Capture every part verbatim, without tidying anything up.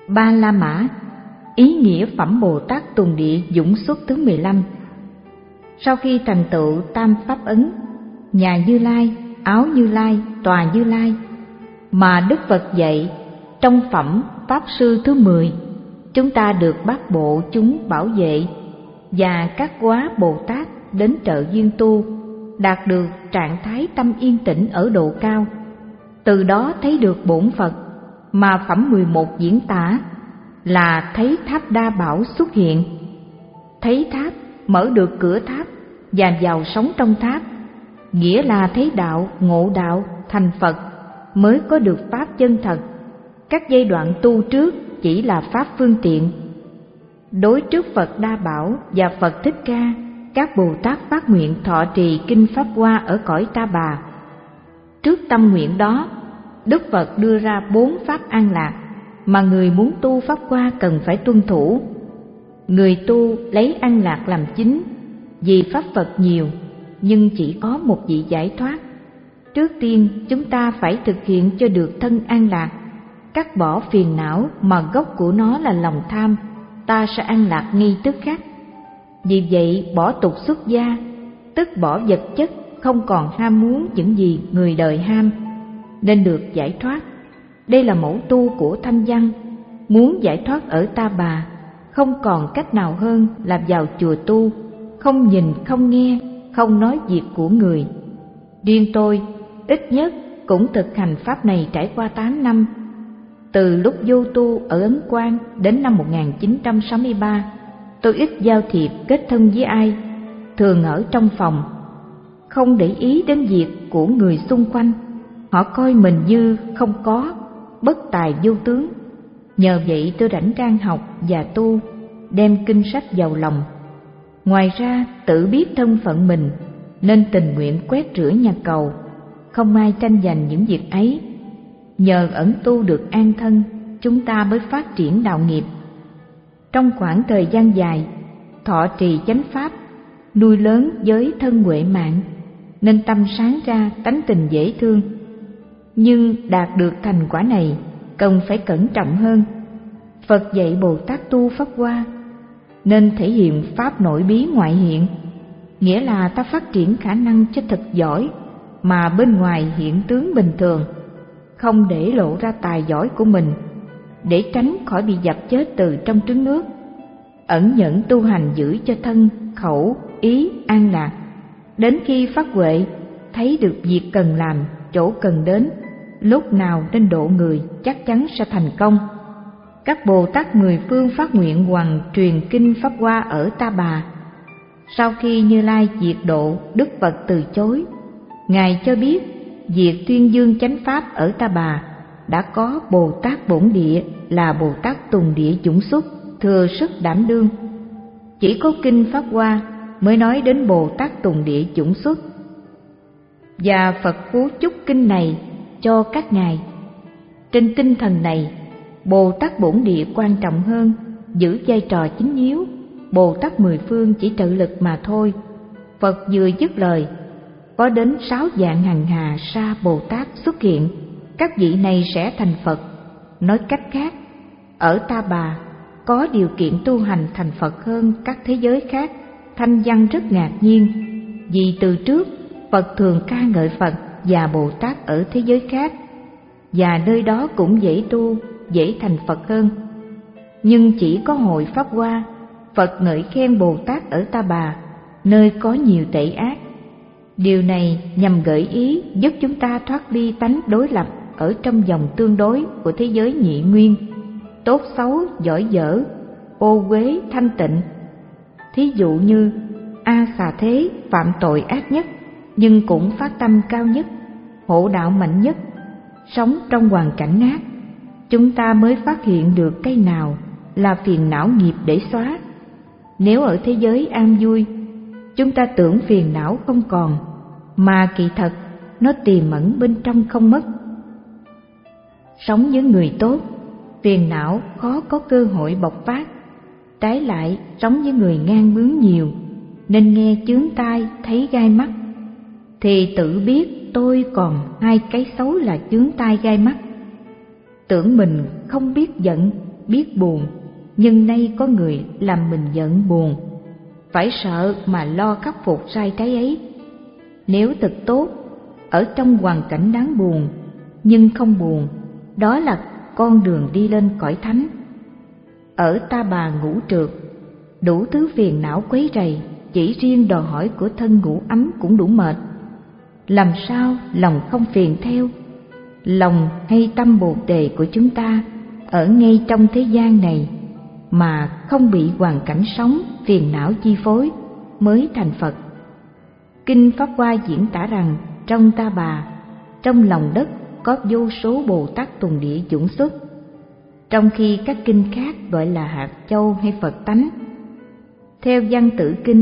Ba La Mã, ý nghĩa phẩm Bồ Tát Tùng Địa Dũng Xuất thứ mười lăm. Sau khi thành tựu tam pháp ấn, nhà Như Lai, áo Như Lai, tòa Như Lai, mà Đức Phật dạy trong phẩm Pháp Sư thứ mười, chúng ta được bát bộ chúng bảo vệ và các quá Bồ Tát đến trợ duyên tu, đạt được trạng thái tâm yên tĩnh ở độ cao. Từ đó thấy được bổn Phật, mà phẩm mười một diễn tả là thấy tháp Đa Bảo xuất hiện. Thấy tháp, mở được cửa tháp và vào sống trong tháp, nghĩa là thấy đạo, ngộ đạo, thành Phật mới có được pháp chân thật. Các giai đoạn tu trước chỉ là pháp phương tiện. Đối trước Phật Đa Bảo và Phật Thích Ca, các Bồ Tát phát nguyện thọ trì kinh Pháp Hoa ở cõi Ta Bà. Trước tâm nguyện đó, Đức Phật đưa ra bốn pháp an lạc mà người muốn tu Pháp Hoa cần phải tuân thủ. Người tu lấy an lạc làm chính, vì pháp Phật nhiều nhưng chỉ có một vị giải thoát. Trước tiên chúng ta phải thực hiện cho được thân an lạc, cắt bỏ phiền não mà gốc của nó là lòng tham, ta sẽ an lạc ngay tức khắc. Vì vậy bỏ tục xuất gia, tức bỏ vật chất, không còn ham muốn những gì người đời ham, nên được giải thoát. Đây là mẫu tu của Thanh Văn. Muốn giải thoát ở Ta Bà, không còn cách nào hơn là vào chùa tu, không nhìn, không nghe, không nói việc của người. Riêng tôi, ít nhất cũng thực hành pháp này trải qua tám năm. Từ lúc vô tu ở Ấn Quang đến năm một nghìn chín trăm sáu mươi ba, tôi ít giao thiệp kết thân với ai, thường ở trong phòng, không để ý đến việc của người xung quanh. Họ coi mình như không có, bất tài vô tướng. Nhờ vậy tôi rảnh rang học và tu, đem kinh sách vào lòng. Ngoài ra tự biết thân phận mình, nên tình nguyện quét rửa nhà cầu, không ai tranh giành những việc ấy. Nhờ ẩn tu được an thân, chúng ta mới phát triển đạo nghiệp. Trong khoảng thời gian dài, thọ trì chánh pháp, nuôi lớn giới thân huệ mạng, nên tâm sáng ra tánh tình dễ thương. Nhưng đạt được thành quả này, cần phải cẩn trọng hơn. Phật dạy Bồ Tát tu Pháp Hoa, nên thể hiện pháp nội bí ngoại hiện, nghĩa là ta phát triển khả năng cho thật giỏi, mà bên ngoài hiện tướng bình thường, không để lộ ra tài giỏi của mình, để tránh khỏi bị dập chết từ trong trứng nước. Ẩn nhẫn tu hành giữ cho thân, khẩu, ý an lạc. Đến khi phát huệ, thấy được việc cần làm, chỗ cần đến, lúc nào nên độ người, chắc chắn sẽ thành công. Các Bồ Tát mười phương phát nguyện hoằng truyền kinh Pháp Hoa ở Ta Bà. Sau khi Như Lai diệt độ, Đức Phật từ chối. Ngài cho biết việc tuyên dương chánh pháp ở Ta Bà đã có Bồ Tát Bổn Địa là Bồ Tát Tùng Địa Dũng Xuất, thừa sức đảm đương. Chỉ có kinh Pháp Hoa mới nói đến Bồ Tát Tùng Địa Dũng Xuất, và Phật phú chúc kinh này cho các ngài. Trên tinh thần này, Bồ Tát Bổn Địa quan trọng hơn, giữ vai trò chính yếu. Bồ Tát mười phương chỉ trợ lực mà thôi. Phật vừa dứt lời, có đến sáu vạn hằng hà sa Bồ Tát xuất hiện. Các vị này sẽ thành Phật. Nói cách khác, ở Ta Bà có điều kiện tu hành thành Phật hơn các thế giới khác. Thanh Văn rất ngạc nhiên, vì từ trước Phật thường ca ngợi Phật và Bồ Tát ở thế giới khác, và nơi đó cũng dễ tu, dễ thành Phật hơn. Nhưng chỉ có hội Pháp Hoa, Phật ngợi khen Bồ Tát ở Ta Bà, nơi có nhiều tệ ác. Điều này nhằm gợi ý giúp chúng ta thoát ly tánh đối lập ở trong vòng tương đối của thế giới nhị nguyên, tốt xấu, giỏi dở, ô uế, thanh tịnh. Thí dụ như A Xà Thế phạm tội ác nhất, nhưng cũng phát tâm cao nhất, hộ đạo mạnh nhất, sống trong hoàn cảnh ác. Chúng ta mới phát hiện được cái nào là phiền não nghiệp để xóa. Nếu ở thế giới an vui, chúng ta tưởng phiền não không còn, mà kỳ thật nó tiềm ẩn bên trong không mất. Sống với người tốt, phiền não khó có cơ hội bộc phát. Trái lại, sống với người ngang bướng nhiều, nên nghe chướng tai thấy gai mắt, thì tự biết tôi còn hai cái xấu là chướng tai gai mắt. Tưởng mình không biết giận biết buồn, nhưng nay có người làm mình giận buồn, phải sợ mà lo khắc phục sai trái ấy. Nếu thật tốt, ở trong hoàn cảnh đáng buồn, nhưng không buồn, đó là con đường đi lên cõi thánh. Ở Ta Bà ngũ trượt, đủ thứ phiền não quấy rầy, chỉ riêng đòi hỏi của thân ngủ ấm cũng đủ mệt. Làm sao lòng không phiền theo? Lòng hay tâm bồ đề của chúng ta ở ngay trong thế gian này mà không bị hoàn cảnh sống phiền não chi phối mới thành Phật. Kinh Pháp Hoa diễn tả rằng trong Ta Bà, trong lòng đất có vô số Bồ Tát tuần địa dũng xuất, trong khi các kinh khác gọi là hạt châu hay Phật tánh. Theo Văn Tử Kinh,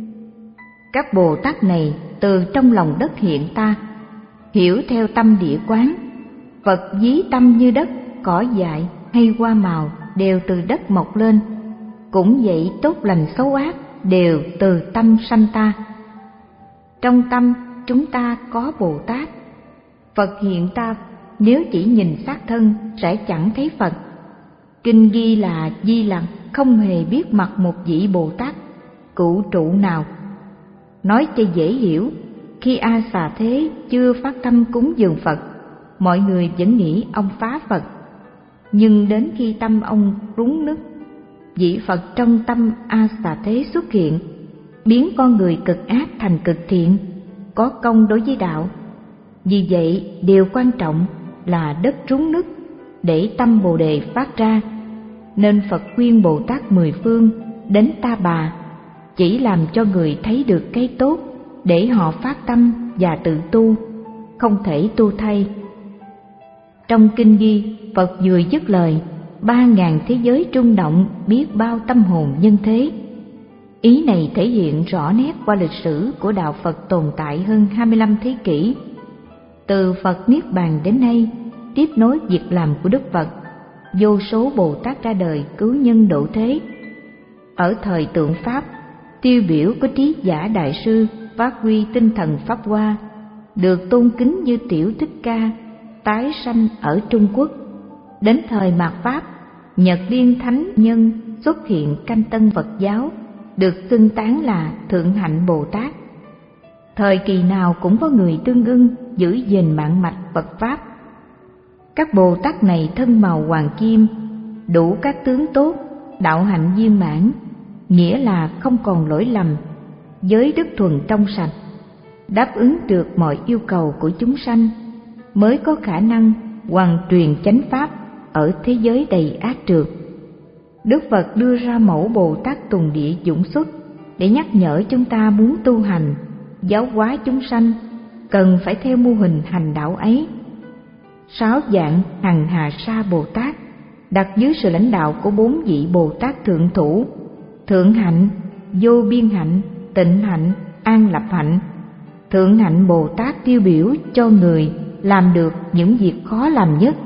các Bồ Tát này từ trong lòng đất hiện ta, hiểu theo tâm địa quán. Phật ví tâm như đất, cỏ dại hay hoa màu đều từ đất mọc lên. Cũng vậy, tốt lành xấu ác đều từ tâm sanh ta. Trong tâm chúng ta có Bồ Tát. Phật hiện ta, nếu chỉ nhìn xác thân sẽ chẳng thấy Phật. Kinh ghi là Di Lặc không hề biết mặt một vị Bồ Tát cụ trụ nào. Nói cho dễ hiểu, khi A Xà Thế chưa phát tâm cúng dường Phật, mọi người vẫn nghĩ ông phá Phật. Nhưng đến khi tâm ông rúng nứt, vị Phật trong tâm A Xà Thế xuất hiện, biến con người cực ác thành cực thiện, có công đối với đạo. Vì vậy, điều quan trọng là đất rúng nứt để tâm Bồ Đề phát ra. Nên Phật khuyên Bồ Tát mười phương đến Ta Bà, chỉ làm cho người thấy được cái tốt để họ phát tâm và tự tu, không thể tu thay. Trong kinh ghi, Phật vừa dứt lời, ba ngàn thế giới rung động, biết bao tâm hồn nhân thế. Ý này thể hiện rõ nét qua lịch sử của đạo Phật tồn tại hơn hai mươi lăm thế kỷ. Từ Phật Niết Bàn đến nay, tiếp nối việc làm của Đức Phật, vô số Bồ Tát ra đời cứu nhân độ thế. Ở thời Tượng Pháp, tiêu biểu có Trí Giả Đại Sư phát huy tinh thần Pháp Hoa, được tôn kính như Tiểu Thích Ca, tái sanh ở Trung Quốc. Đến thời Mạt Pháp, Nhật Liên Thánh Nhân xuất hiện canh tân Phật giáo, được xưng tán là Thượng Hạnh Bồ Tát. Thời kỳ nào cũng có người tương ưng giữ gìn mạng mạch Phật Pháp. Các Bồ Tát này thân màu hoàng kim, đủ các tướng tốt, đạo hạnh viên mãn, nghĩa là không còn lỗi lầm, giới đức thuần trong sạch, đáp ứng được mọi yêu cầu của chúng sanh, mới có khả năng hoàn truyền chánh pháp ở thế giới đầy ác trượt. Đức Phật đưa ra mẫu Bồ Tát tuần địa dũng xuất để nhắc nhở chúng ta muốn tu hành, giáo hóa chúng sanh, cần phải theo mô hình hành đạo ấy. Sáu dạng hằng hà sa Bồ Tát đặt dưới sự lãnh đạo của bốn vị Bồ Tát thượng thủ: Thượng Hạnh, Vô Biên Hạnh, Tịnh Hạnh, An Lập Hạnh. Thượng Hạnh Bồ Tát tiêu biểu cho người làm được những việc khó làm nhất.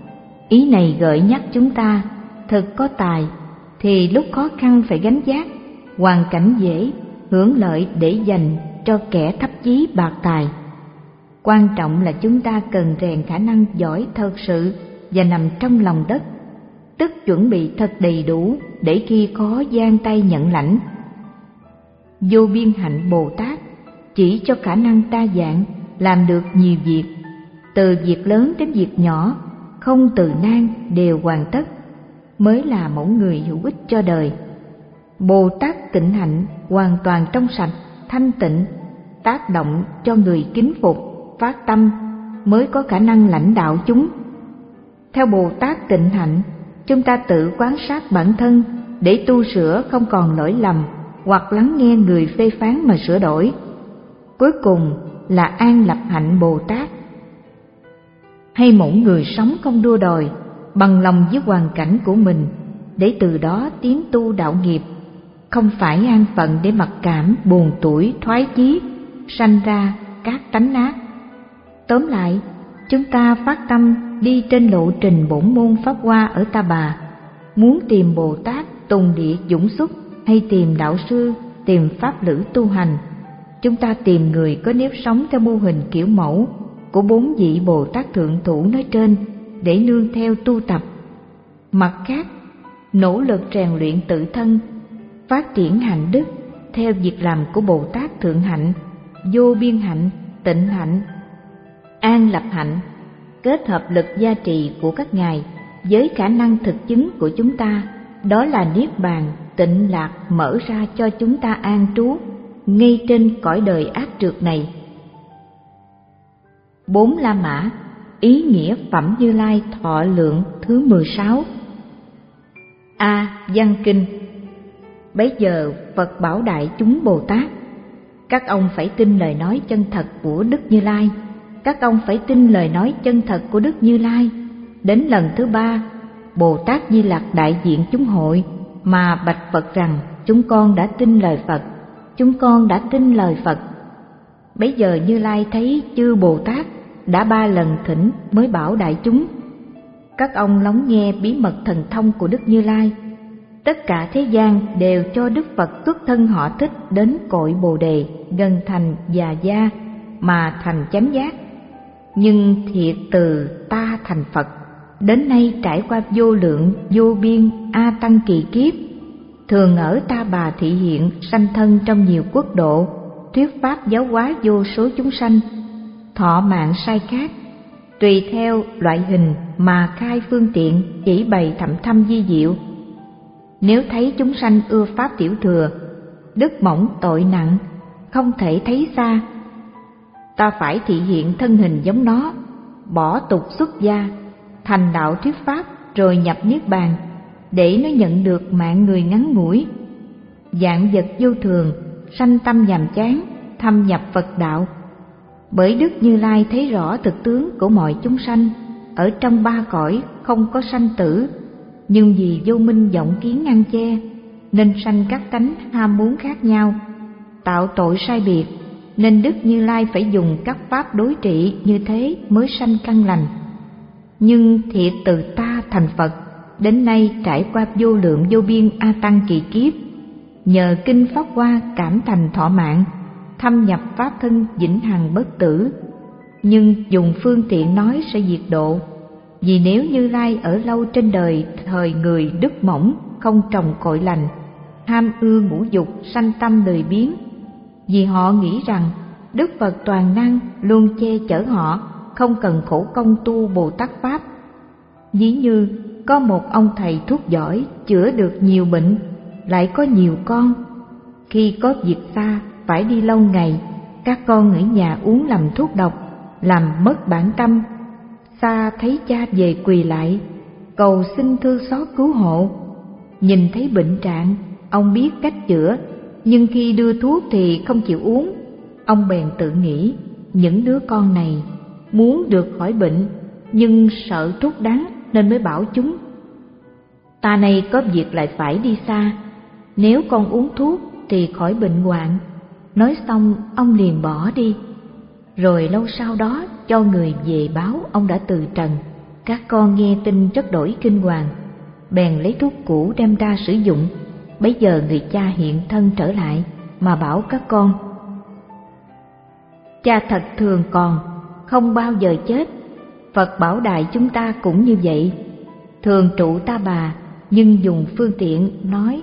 Ý này gợi nhắc chúng ta, thật có tài thì lúc khó khăn phải gánh vác, hoàn cảnh dễ, hưởng lợi để dành cho kẻ thấp chí bạc tài. Quan trọng là chúng ta cần rèn khả năng giỏi thật sự và nằm trong lòng đất, tức chuẩn bị thật đầy đủ để khi khó giang tay nhận lãnh. Vô Biên Hạnh Bồ Tát chỉ cho khả năng đa dạng, làm được nhiều việc, từ việc lớn đến việc nhỏ, không từ nan đều hoàn tất, mới là mẫu người hữu ích cho đời. Bồ Tát Tịnh Hạnh hoàn toàn trong sạch, thanh tịnh, tác động cho người kính phục, phát tâm, mới có khả năng lãnh đạo chúng. Theo Bồ Tát Tịnh Hạnh, chúng ta tự quan sát bản thân để tu sửa không còn lỗi lầm, hoặc lắng nghe người phê phán mà sửa đổi. Cuối cùng là An Lập Hạnh Bồ Tát, hay mẫu người sống không đua đòi, bằng lòng với hoàn cảnh của mình, để từ đó tiến tu đạo nghiệp, không phải an phận để mặc cảm, buồn tủi, thoái chí, sanh ra các tánh ác. Tóm lại, chúng ta phát tâm đi trên lộ trình bổn môn Pháp Hoa ở Ta Bà, muốn tìm Bồ Tát tùng địa dũng xuất hay tìm đạo sư, tìm pháp lữ tu hành, chúng ta tìm người có nếp sống theo mô hình kiểu mẫu của bốn vị Bồ Tát thượng thủ nói trên để nương theo tu tập. Mặt khác, nỗ lực rèn luyện tự thân, phát triển hạnh đức theo việc làm của Bồ Tát Thượng Hạnh, Vô Biên Hạnh, Tịnh Hạnh, An Lập Hạnh, kết hợp lực gia trì của các ngài với khả năng thực chứng của chúng ta, đó là Niết Bàn, tịnh lạc mở ra cho chúng ta an trú ngay trên cõi đời ác trược này. Bốn La Mã, ý nghĩa phẩm Như Lai thọ lượng thứ mười sáu. A. Văn Kinh. Bấy giờ Phật bảo đại chúng Bồ Tát: các ông phải tin lời nói chân thật của Đức Như Lai, các ông phải tin lời nói chân thật của Đức Như Lai. Đến lần thứ ba, Bồ Tát Di Lặc đại diện chúng hội mà bạch Phật rằng: chúng con đã tin lời Phật, chúng con đã tin lời Phật. Bấy giờ Như Lai thấy chư Bồ Tát đã ba lần thỉnh mới bảo đại chúng: các ông lắng nghe bí mật thần thông của Đức Như Lai. Tất cả thế gian đều cho Đức Phật xuất thân họ Thích đến cội Bồ Đề, gần thành Già Gia mà thành chánh giác. Nhưng thiệt từ ta thành Phật, đến nay trải qua vô lượng vô biên a tăng kỳ kiếp, thường ở Ta Bà thị hiện sanh thân trong nhiều quốc độ, thuyết pháp giáo hóa vô số chúng sanh, thọ mạng sai khác, tùy theo loại hình mà khai phương tiện chỉ bày thậm thâm di diệu. Nếu thấy chúng sanh ưa pháp tiểu thừa, đức mỏng tội nặng, không thể thấy xa, ta phải thị hiện thân hình giống nó, bỏ tục xuất gia, thành đạo thuyết pháp rồi nhập niết bàn, để nó nhận được mạng người ngắn ngủi. Vạn vật vô thường, sanh tâm nhàm chán, thâm nhập Phật đạo. Bởi Đức Như Lai thấy rõ thực tướng của mọi chúng sanh, ở trong ba cõi không có sanh tử, nhưng vì vô minh vọng kiến ngăn che, nên sanh các tánh ham muốn khác nhau, tạo tội sai biệt, nên Đức Như Lai phải dùng các pháp đối trị như thế mới sanh căn lành. Nhưng thiệt từ ta thành Phật, đến nay trải qua vô lượng vô biên a tăng kỳ kiếp, nhờ kinh Pháp Hoa cảm thành thọ mạng, thâm nhập pháp thân vĩnh hằng bất tử. Nhưng dùng phương tiện nói sẽ diệt độ, vì nếu Như Lai ở lâu trên đời thời người đức mỏng, không trồng cội lành, ham ưa ngũ dục, sanh tâm lười biếng, vì họ nghĩ rằng Đức Phật toàn năng luôn che chở họ, không cần khổ công tu Bồ Tát Pháp. Ví như có một ông thầy thuốc giỏi chữa được nhiều bệnh, lại có nhiều con. Khi có việc xa phải đi lâu ngày, các con ở nhà uống lầm thuốc độc, làm mất bản tâm. Xa thấy cha về quỳ lại, cầu xin thương xót cứu hộ. Nhìn thấy bệnh trạng, ông biết cách chữa, nhưng khi đưa thuốc thì không chịu uống. Ông bèn tự nghĩ, những đứa con này muốn được khỏi bệnh, nhưng sợ thuốc đắng nên mới bảo chúng: ta này có việc lại phải đi xa, nếu con uống thuốc thì khỏi bệnh hoạn. Nói xong ông liền bỏ đi. Rồi lâu sau đó cho người về báo ông đã từ trần. Các con nghe tin rất đổi kinh hoàng, bèn lấy thuốc cũ đem ra sử dụng. Bấy giờ người cha hiện thân trở lại mà bảo các con: cha thật thường còn, không bao giờ chết. Phật bảo đại chúng ta cũng như vậy, thường trụ Ta Bà, nhưng dùng phương tiện nói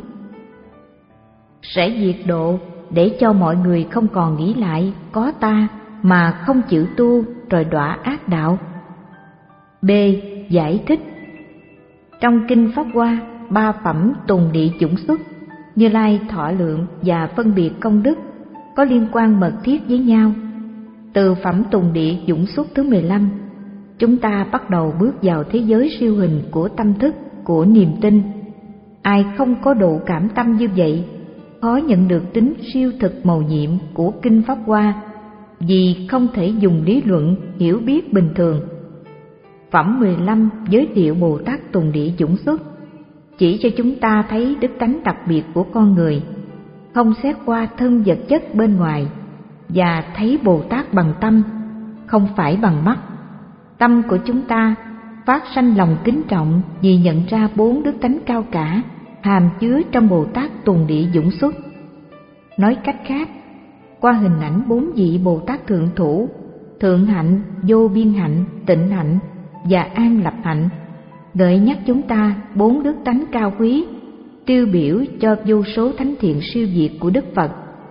sẽ diệt độ, để cho mọi người không còn nghĩ lại có ta mà không chịu tu rồi đọa ác đạo. B. Giải thích. Trong kinh Pháp Hoa, ba phẩm tùng địa dũng xuất, Như Lai thọ lượng và phân biệt công đức có liên quan mật thiết với nhau. Từ phẩm tùng địa dũng xuất thứ mười lăm, chúng ta bắt đầu bước vào thế giới siêu hình của tâm thức, của niềm tin. Ai không có độ cảm tâm như vậy, khó nhận được tính siêu thực mầu nhiệm của kinh Pháp Hoa, vì không thể dùng lý luận hiểu biết bình thường. Phẩm mười lăm giới thiệu Bồ Tát Tùng Địa Dũng Xuất, chỉ cho chúng ta thấy đức tánh đặc biệt của con người, không xét qua thân vật chất bên ngoài, và thấy Bồ Tát bằng tâm, không phải bằng mắt. Tâm của chúng ta phát sanh lòng kính trọng vì nhận ra bốn đức tánh cao cả hàm chứa trong Bồ Tát Tùng Địa Dũng Xuất. Nói cách khác, qua hình ảnh bốn vị Bồ Tát Thượng Thủ, Thượng Hạnh, Vô Biên Hạnh, Tịnh Hạnh và An Lập Hạnh, gợi nhắc chúng ta bốn đức tánh cao quý, tiêu biểu cho vô số thánh thiện siêu việt của Đức Phật.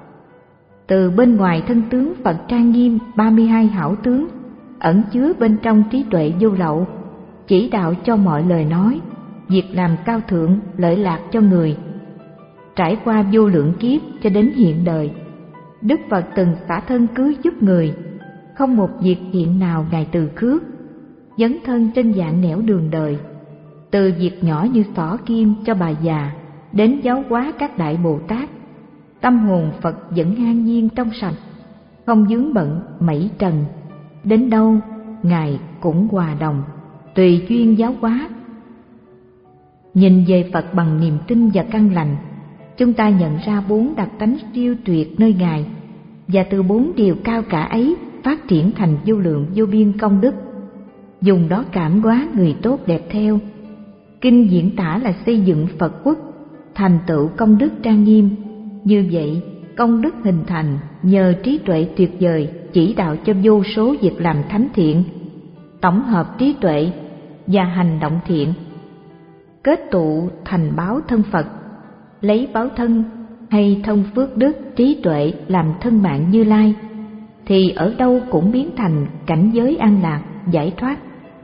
Từ bên ngoài thân tướng Phật trang nghiêm ba mươi hai hảo tướng, ẩn chứa bên trong trí tuệ vô lậu, chỉ đạo cho mọi lời nói, việc làm cao thượng, lợi lạc cho người. Trải qua vô lượng kiếp cho đến hiện đời, Đức Phật từng xả thân cứu giúp người, không một việc thiện nào Ngài từ khước, dấn thân trên dạng nẻo đường đời. Từ việc nhỏ như xỏ kim cho bà già, đến giáo hóa các đại Bồ Tát, tâm hồn Phật vẫn an nhiên trong sạch, không vướng bận mảy trần. Đến đâu Ngài cũng hòa đồng, tùy duyên giáo hóa. Nhìn về Phật bằng niềm tin và căn lành, chúng ta nhận ra bốn đặc tánh siêu tuyệt nơi Ngài, và từ bốn điều cao cả ấy phát triển thành vô lượng vô biên công đức, dùng đó cảm hóa người tốt đẹp theo. Kinh diễn tả là xây dựng Phật quốc, thành tựu công đức trang nghiêm. Như vậy, công đức hình thành nhờ trí tuệ tuyệt vời chỉ đạo cho vô số việc làm thánh thiện, tổng hợp trí tuệ và hành động thiện, kết tụ thành báo thân Phật. Lấy báo thân hay thông phước đức trí tuệ làm thân mạng Như Lai, thì ở đâu cũng biến thành cảnh giới an lạc, giải thoát.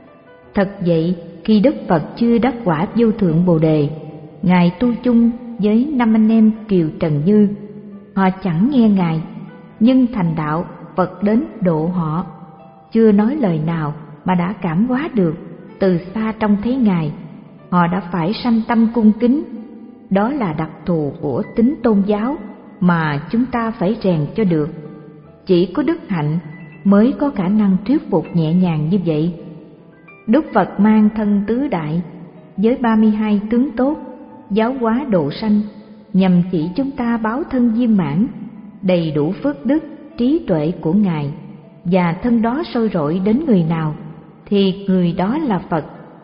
Thật vậy, khi Đức Phật chưa đắc quả vô thượng Bồ Đề, Ngài tu chung với năm anh em Kiều Trần Như. Họ chẳng nghe Ngài, nhưng thành đạo Phật đến độ họ, chưa nói lời nào mà đã cảm hóa được, từ xa trông thấy Ngài, họ đã phải sanh tâm cung kính. Đó là đặc thù của tính tôn giáo mà chúng ta phải rèn cho được. Chỉ có đức hạnh mới có khả năng thuyết phục nhẹ nhàng như vậy. Đức Phật mang thân tứ đại với ba mươi hai tướng tốt, giáo hóa độ sanh, nhằm chỉ chúng ta báo thân viên mãn, đầy đủ phước đức, trí tuệ của Ngài, và thân đó sôi rọi đến người nào thì người đó là Phật.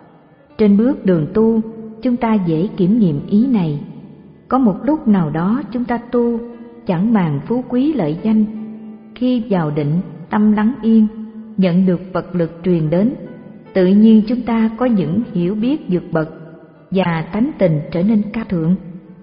Trên bước đường tu, chúng ta dễ kiểm nghiệm ý này. Có một lúc nào đó chúng ta tu chẳng màng phú quý lợi danh, khi vào định tâm lắng yên, nhận được Phật lực truyền đến, tự nhiên chúng ta có những hiểu biết vượt bậc và tánh tình trở nên cao thượng.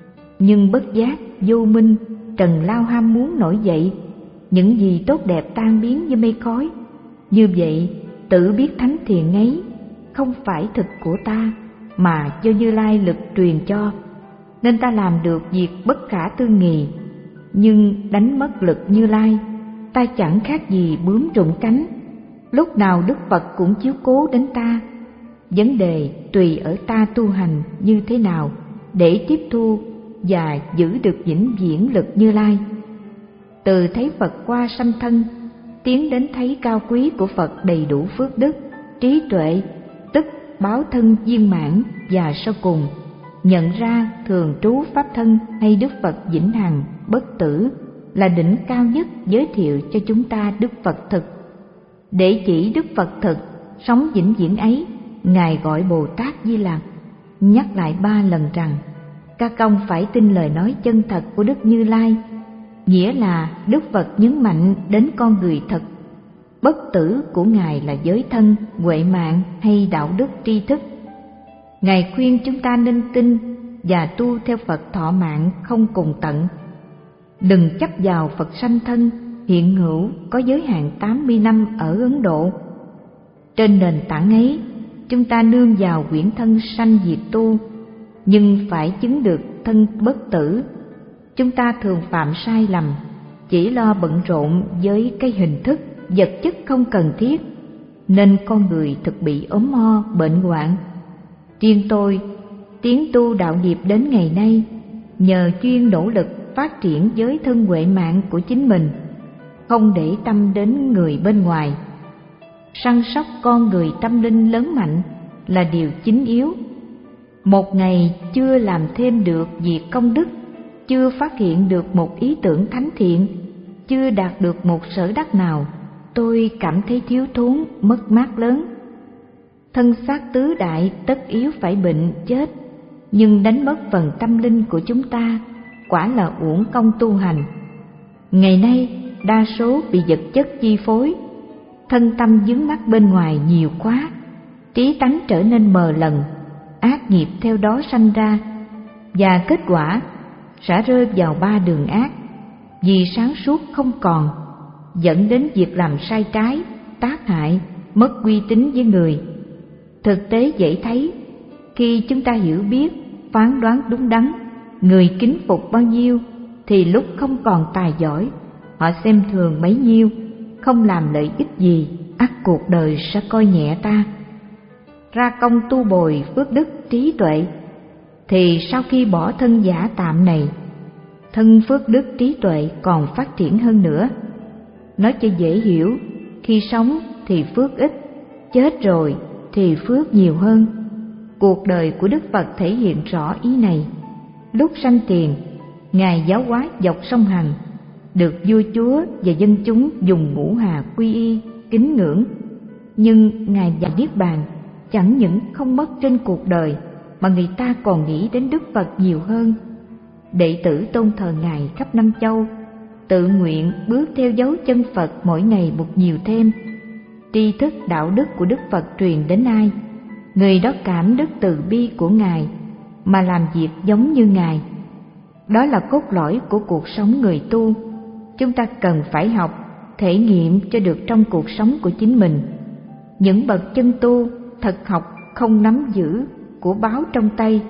Nhưng bất giác vô minh trần lao ham muốn nổi dậy, những gì tốt đẹp tan biến như mây khói. Như vậy tự biết thánh thiện ấy không phải thực của ta, mà do Như Lai lực truyền cho, nên ta làm được việc bất khả tư nghị. Nhưng đánh mất lực Như Lai, ta chẳng khác gì bướm rụng cánh, lúc nào Đức Phật cũng chiếu cố đến ta. Vấn đề tùy ở ta tu hành như thế nào để tiếp thu và giữ được vĩnh viễn lực Như Lai. Từ thấy Phật qua sanh thân, tiến đến thấy cao quý của Phật đầy đủ phước đức, trí tuệ, tức báo thân viên mãn, và sau cùng nhận ra thường trú pháp thân hay Đức Phật vĩnh hằng bất tử là đỉnh cao nhất giới thiệu cho chúng ta Đức Phật thực. Để chỉ Đức Phật thực sống vĩnh viễn ấy, Ngài gọi Bồ Tát Di Lặc, nhắc lại ba lần rằng các công phải tin lời nói chân thật của Đức Như Lai, nghĩa là Đức Phật nhấn mạnh đến con người thật. Bất tử của Ngài là giới thân, huệ mạng hay đạo đức tri thức. Ngài khuyên chúng ta nên tin và tu theo Phật thọ mạng không cùng tận. Đừng chấp vào Phật sanh thân hiện hữu có giới hạn tám mươi năm ở Ấn Độ. Trên nền tảng ấy, chúng ta nương vào quyển thân sanh diệt tu, nhưng phải chứng được thân bất tử. Chúng ta thường phạm sai lầm, chỉ lo bận rộn với cái hình thức vật chất không cần thiết, nên con người thực bị ốm mo, bệnh hoạn. Riêng tôi, tiến tu đạo nghiệp đến ngày nay, nhờ chuyên nỗ lực phát triển giới thân huệ mạng của chính mình, không để tâm đến người bên ngoài. Săn sóc con người tâm linh lớn mạnh là điều chính yếu. Một ngày chưa làm thêm được việc công đức, chưa phát hiện được một ý tưởng thánh thiện, chưa đạt được một sở đắc nào, tôi cảm thấy thiếu thốn, mất mát lớn. Thân xác tứ đại tất yếu phải bệnh, chết, nhưng đánh mất phần tâm linh của chúng ta, quả là uổng công tu hành. Ngày nay, đa số bị vật chất chi phối, thân tâm vướng mắc bên ngoài nhiều quá, trí tánh trở nên mờ lần, ác nghiệp theo đó sanh ra, và kết quả sẽ rơi vào ba đường ác, vì sáng suốt không còn, dẫn đến việc làm sai trái, tác hại, mất uy tín với người. Thực tế dễ thấy, khi chúng ta hiểu biết, phán đoán đúng đắn, người kính phục bao nhiêu, thì lúc không còn tài giỏi, họ xem thường bấy nhiêu, không làm lợi ích gì, ắt cuộc đời sẽ coi nhẹ ta. Ra công tu bồi phước đức trí tuệ, thì sau khi bỏ thân giả tạm này, thân phước đức trí tuệ còn phát triển hơn nữa. Nói cho dễ hiểu, khi sống thì phước ít, chết rồi thì phước nhiều hơn. Cuộc đời của Đức Phật thể hiện rõ ý này. Lúc sanh tiền, Ngài giáo hóa dọc sông Hằng, được vua chúa và dân chúng dùng ngũ hà quy y, kính ngưỡng. Nhưng Ngài vào Niết Bàn, chẳng những không mất trên cuộc đời, mà người ta còn nghĩ đến Đức Phật nhiều hơn. Đệ tử tôn thờ Ngài khắp năm châu, tự nguyện bước theo dấu chân Phật mỗi ngày một nhiều thêm. Tri thức đạo đức của Đức Phật truyền đến ai, người đó cảm đức từ bi của Ngài mà làm việc giống như Ngài. Đó là cốt lõi của cuộc sống người tu. Chúng ta cần phải học, thể nghiệm cho được trong cuộc sống của chính mình. Những bậc chân tu thật học không nắm giữ của báo trong tay,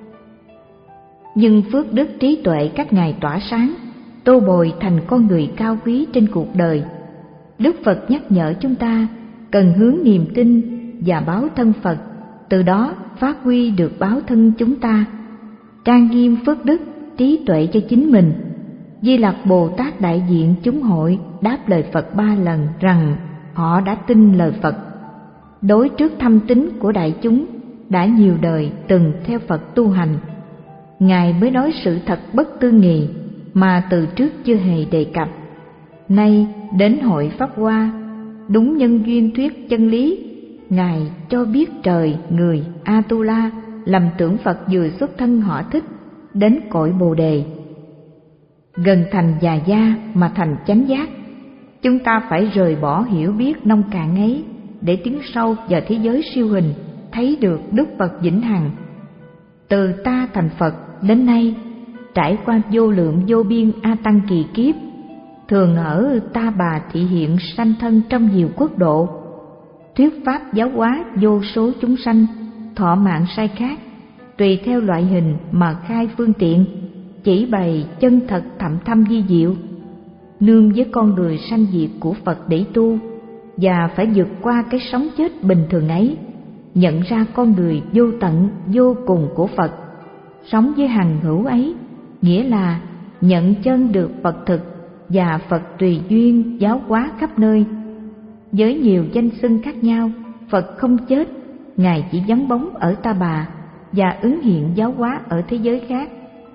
nhưng phước đức trí tuệ các ngài tỏa sáng, tô bồi thành con người cao quý trên cuộc đời. Đức Phật nhắc nhở chúng ta cần hướng niềm tin và báo thân Phật, từ đó phát huy được báo thân chúng ta. Trang nghiêm phước đức trí tuệ cho chính mình. Di Lặc Bồ Tát đại diện chúng hội đáp lời Phật ba lần rằng họ đã tin lời Phật. Đối trước thâm tín của đại chúng đã nhiều đời từng theo Phật tu hành, Ngài mới nói sự thật bất tư nghì mà từ trước chưa hề đề cập. Nay đến hội Pháp Hoa, đúng nhân duyên thuyết chân lý, Ngài cho biết trời người Atula lầm tưởng Phật vừa xuất thân họ Thích đến cội Bồ Đề, gần thành già gia mà thành chánh giác. Chúng ta phải rời bỏ hiểu biết nông cạn ấy để tiến sâu vào thế giới siêu hình, thấy được Đức Phật vĩnh hằng. Từ ta thành Phật đến nay, trải qua vô lượng vô biên a tăng kỳ kiếp, thường ở Ta Bà thị hiện sanh thân trong nhiều quốc độ, thuyết pháp giáo hóa vô số chúng sanh, thọ mạng sai khác, tùy theo loại hình mà khai phương tiện, chỉ bày chân thật thậm thâm vi diệu, nương với con người sanh diệt của Phật để tu, và phải vượt qua cái sống chết bình thường ấy, nhận ra con người vô tận vô cùng của Phật. Sống với hằng hữu ấy nghĩa là nhận chân được Phật thực và Phật tùy duyên giáo hóa khắp nơi. Với nhiều danh xưng khác nhau, Phật không chết, Ngài chỉ vắng bóng ở Ta Bà và ứng hiện giáo hóa ở thế giới khác.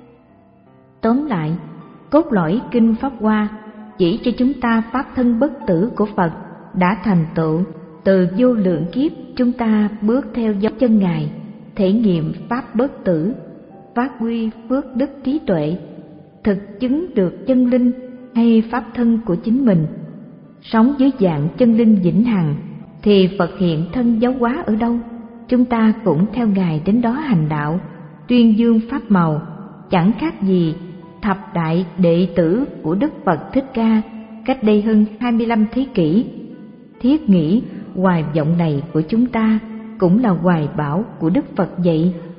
Tóm lại, cốt lõi Kinh Pháp Hoa chỉ cho chúng ta pháp thân bất tử của Phật đã thành tựu. Từ vô lượng kiếp chúng ta bước theo dấu chân Ngài, thể nghiệm pháp bất tử, phát huy phước đức trí tuệ, thực chứng được chân linh hay pháp thân của chính mình. Sống dưới dạng chân linh vĩnh hằng thì Phật hiện thân giáo hóa ở đâu, chúng ta cũng theo Ngài đến đó hành đạo, tuyên dương pháp màu, chẳng khác gì thập đại đệ tử của Đức Phật Thích Ca cách đây hơn hai mươi lăm thế kỷ. Thiết nghĩ hoài vọng này của chúng ta cũng là hoài bão của Đức Phật vậy.